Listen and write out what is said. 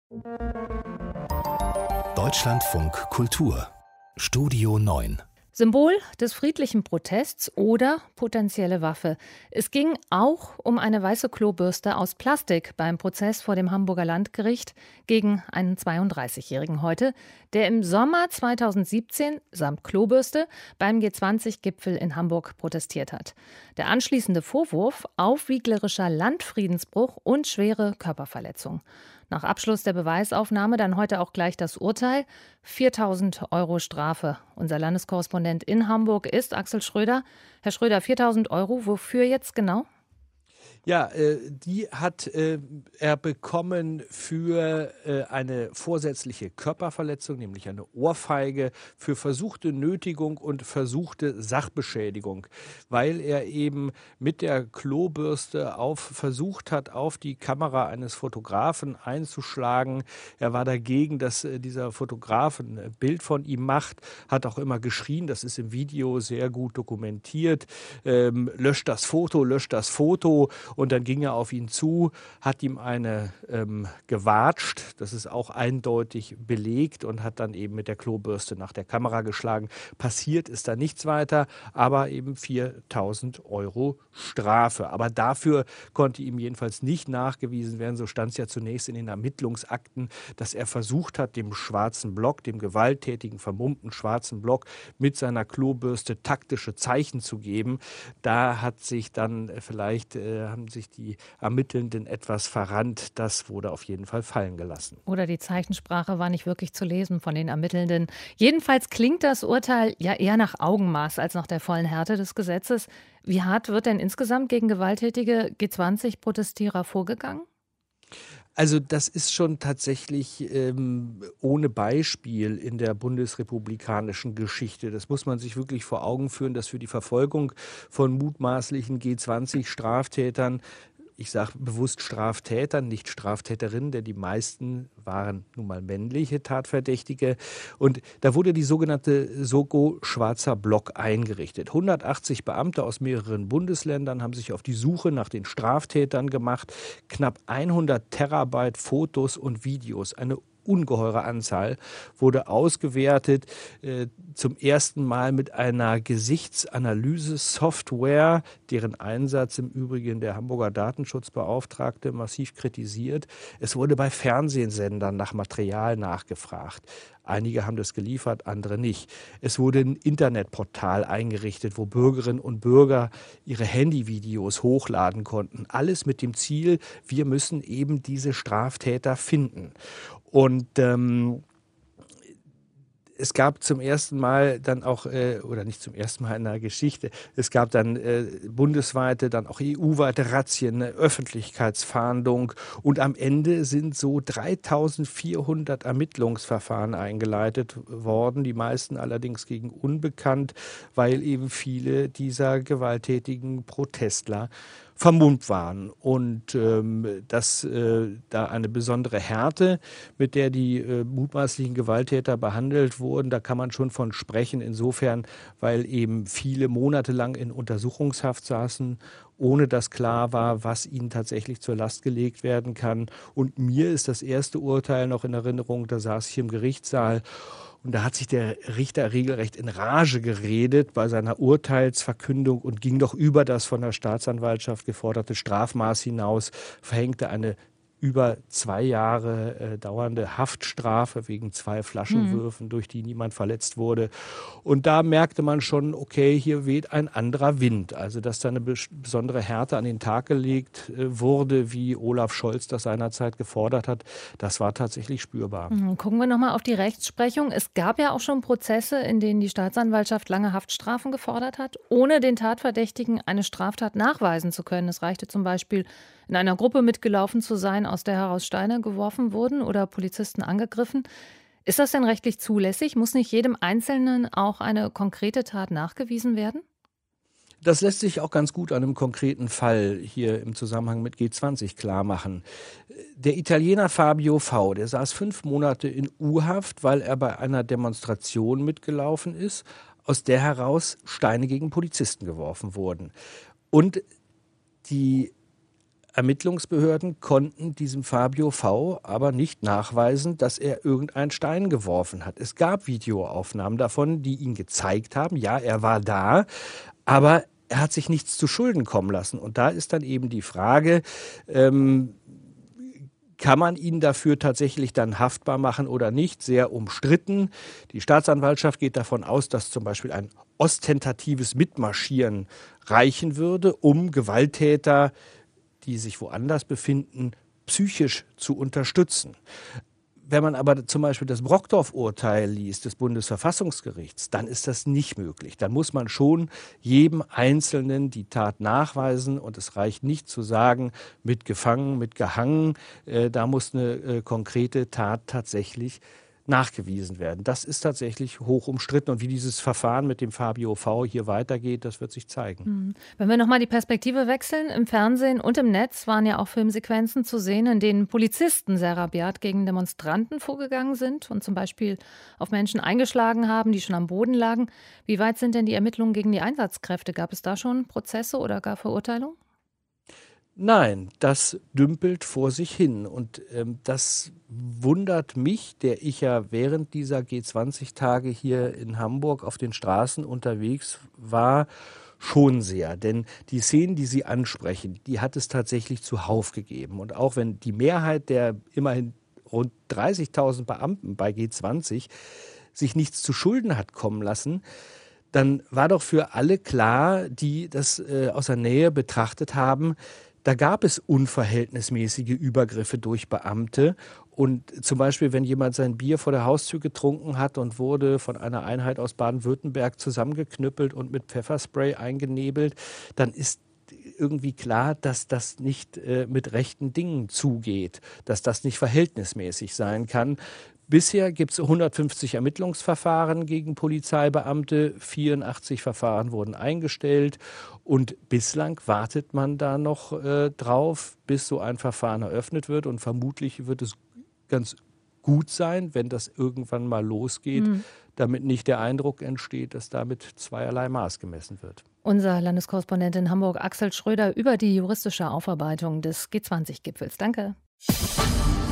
Deutschlandfunk Kultur Studio 9. Symbol des friedlichen Protests oder potenzielle Waffe. Es ging auch um eine weiße Klobürste aus Plastik beim Prozess vor dem Hamburger Landgericht gegen einen 32-Jährigen heute, der im Sommer 2017 samt Klobürste beim G20-Gipfel in Hamburg protestiert hat. Der anschließende Vorwurf: aufwieglerischer Landfriedensbruch und schwere Körperverletzung. Nach Abschluss der Beweisaufnahme dann heute auch gleich das Urteil: 4.000 Euro Strafe. Unser Landeskorrespondent in Hamburg ist Axel Schröder. Herr Schröder, 4.000 Euro, wofür jetzt genau? Ja, die hat er bekommen für eine vorsätzliche Körperverletzung, nämlich eine Ohrfeige, für versuchte Nötigung und versuchte Sachbeschädigung, weil er eben mit der Klobürste versucht hat, auf die Kamera eines Fotografen einzuschlagen. Er war dagegen, dass dieser Fotograf ein Bild von ihm macht, hat auch immer geschrien, das ist im Video sehr gut dokumentiert, löscht das Foto, löscht das Foto. Und dann ging er auf ihn zu, hat ihm eine gewatscht, das ist auch eindeutig belegt, und hat dann eben mit der Klobürste nach der Kamera geschlagen. Passiert ist da nichts weiter, aber eben 4.000 Euro Strafe. Aber dafür konnte ihm jedenfalls nicht nachgewiesen werden, so stand es ja zunächst in den Ermittlungsakten, dass er versucht hat, dem schwarzen Block, dem gewalttätigen, vermummten schwarzen Block mit seiner Klobürste taktische Zeichen zu geben. Da hat sich dann haben sich die Ermittelnden etwas verrannt. Das wurde auf jeden Fall fallen gelassen. Oder die Zeichensprache war nicht wirklich zu lesen von den Ermittelnden. Jedenfalls klingt das Urteil ja eher nach Augenmaß als nach der vollen Härte des Gesetzes. Wie hart wird denn insgesamt gegen gewalttätige G20-Protestierer vorgegangen? Also das ist schon tatsächlich ohne Beispiel in der bundesrepublikanischen Geschichte. Das muss man sich wirklich vor Augen führen, dass für die Verfolgung von mutmaßlichen G20-Straftätern, ich sage bewusst Straftätern, nicht Straftäterinnen, denn die meisten waren nun mal männliche Tatverdächtige. Und da wurde die sogenannte Soko Schwarzer Block eingerichtet. 180 Beamte aus mehreren Bundesländern haben sich auf die Suche nach den Straftätern gemacht. Knapp 100 Terabyte Fotos und Videos, eine ungeheure Anzahl, wurde ausgewertet, zum ersten Mal mit einer Gesichtsanalyse-Software, deren Einsatz im Übrigen der Hamburger Datenschutzbeauftragte massiv kritisiert. Es wurde bei Fernsehsendern nach Material nachgefragt. Einige haben das geliefert, andere nicht. Es wurde ein Internetportal eingerichtet, wo Bürgerinnen und Bürger ihre Handyvideos hochladen konnten. Alles mit dem Ziel, wir müssen eben diese Straftäter finden. Und es gab zum ersten Mal dann auch, oder nicht zum ersten Mal in der Geschichte, es gab dann bundesweite, dann auch EU-weite Razzien, eine Öffentlichkeitsfahndung, und am Ende sind so 3.400 Ermittlungsverfahren eingeleitet worden, die meisten allerdings gegen Unbekannt, weil eben viele dieser gewalttätigen Protestler vermummt waren, und da eine besondere Härte, mit der die mutmaßlichen Gewalttäter behandelt wurden, da kann man schon von sprechen, insofern, weil eben viele monatelang in Untersuchungshaft saßen, ohne dass klar war, was ihnen tatsächlich zur Last gelegt werden kann. Und mir ist das erste Urteil noch in Erinnerung, da saß ich im Gerichtssaal, und da hat sich der Richter regelrecht in Rage geredet bei seiner Urteilsverkündung und ging doch über das von der Staatsanwaltschaft geforderte Strafmaß hinaus, verhängte eine über 2 Jahre dauernde Haftstrafe wegen 2 Flaschenwürfen, durch die niemand verletzt wurde. Und da merkte man schon, okay, hier weht ein anderer Wind. Also, dass da eine besondere Härte an den Tag gelegt wurde, wie Olaf Scholz das seinerzeit gefordert hat, das war tatsächlich spürbar. Gucken wir nochmal auf die Rechtsprechung. Es gab ja auch schon Prozesse, in denen die Staatsanwaltschaft lange Haftstrafen gefordert hat, ohne den Tatverdächtigen eine Straftat nachweisen zu können. Es reichte zum Beispiel, in einer Gruppe mitgelaufen zu sein, aus der heraus Steine geworfen wurden oder Polizisten angegriffen. Ist das denn rechtlich zulässig? Muss nicht jedem Einzelnen auch eine konkrete Tat nachgewiesen werden? Das lässt sich auch ganz gut an einem konkreten Fall hier im Zusammenhang mit G20 klar machen. Der Italiener Fabio V., der saß 5 Monate in U-Haft, weil er bei einer Demonstration mitgelaufen ist, aus der heraus Steine gegen Polizisten geworfen wurden. Und die Ermittlungsbehörden konnten diesem Fabio V. aber nicht nachweisen, dass er irgendeinen Stein geworfen hat. Es gab Videoaufnahmen davon, die ihn gezeigt haben. Ja, er war da, aber er hat sich nichts zu Schulden kommen lassen. Und da ist dann eben die Frage, kann man ihn dafür tatsächlich dann haftbar machen oder nicht? Sehr umstritten. Die Staatsanwaltschaft geht davon aus, dass zum Beispiel ein ostentatives Mitmarschieren reichen würde, um Gewalttäter, die sich woanders befinden, psychisch zu unterstützen. Wenn man aber zum Beispiel das Brokdorf-Urteil liest des Bundesverfassungsgerichts, dann ist das nicht möglich. Dann muss man schon jedem Einzelnen die Tat nachweisen und es reicht nicht zu sagen, mit gefangen, mit gehangen. Da muss eine konkrete Tat tatsächlich nachgewiesen werden. Das ist tatsächlich hoch umstritten und wie dieses Verfahren mit dem Fabio V. hier weitergeht, das wird sich zeigen. Wenn wir nochmal die Perspektive wechseln, im Fernsehen und im Netz waren ja auch Filmsequenzen zu sehen, in denen Polizisten sehr rabiat gegen Demonstranten vorgegangen sind und zum Beispiel auf Menschen eingeschlagen haben, die schon am Boden lagen. Wie weit sind denn die Ermittlungen gegen die Einsatzkräfte? Gab es da schon Prozesse oder gar Verurteilungen? Nein, das dümpelt vor sich hin und das wundert mich, der ich ja während dieser G20-Tage hier in Hamburg auf den Straßen unterwegs war, schon sehr. Denn die Szenen, die Sie ansprechen, die hat es tatsächlich zuhauf gegeben. Und auch wenn die Mehrheit der immerhin rund 30.000 Beamten bei G20 sich nichts zu Schulden hat kommen lassen, dann war doch für alle klar, die das aus der Nähe betrachtet haben, da gab es unverhältnismäßige Übergriffe durch Beamte. Und zum Beispiel, wenn jemand sein Bier vor der Haustür getrunken hat und wurde von einer Einheit aus Baden-Württemberg zusammengeknüppelt und mit Pfefferspray eingenebelt, dann ist irgendwie klar, dass das nicht mit rechten Dingen zugeht, dass das nicht verhältnismäßig sein kann. Bisher gibt es 150 Ermittlungsverfahren gegen Polizeibeamte, 84 Verfahren wurden eingestellt und bislang wartet man da noch drauf, bis so ein Verfahren eröffnet wird und vermutlich wird es ganz gut sein, wenn das irgendwann mal losgeht, damit nicht der Eindruck entsteht, dass damit zweierlei Maß gemessen wird. Unser Landeskorrespondent in Hamburg, Axel Schröder, über die juristische Aufarbeitung des G20-Gipfels. Danke.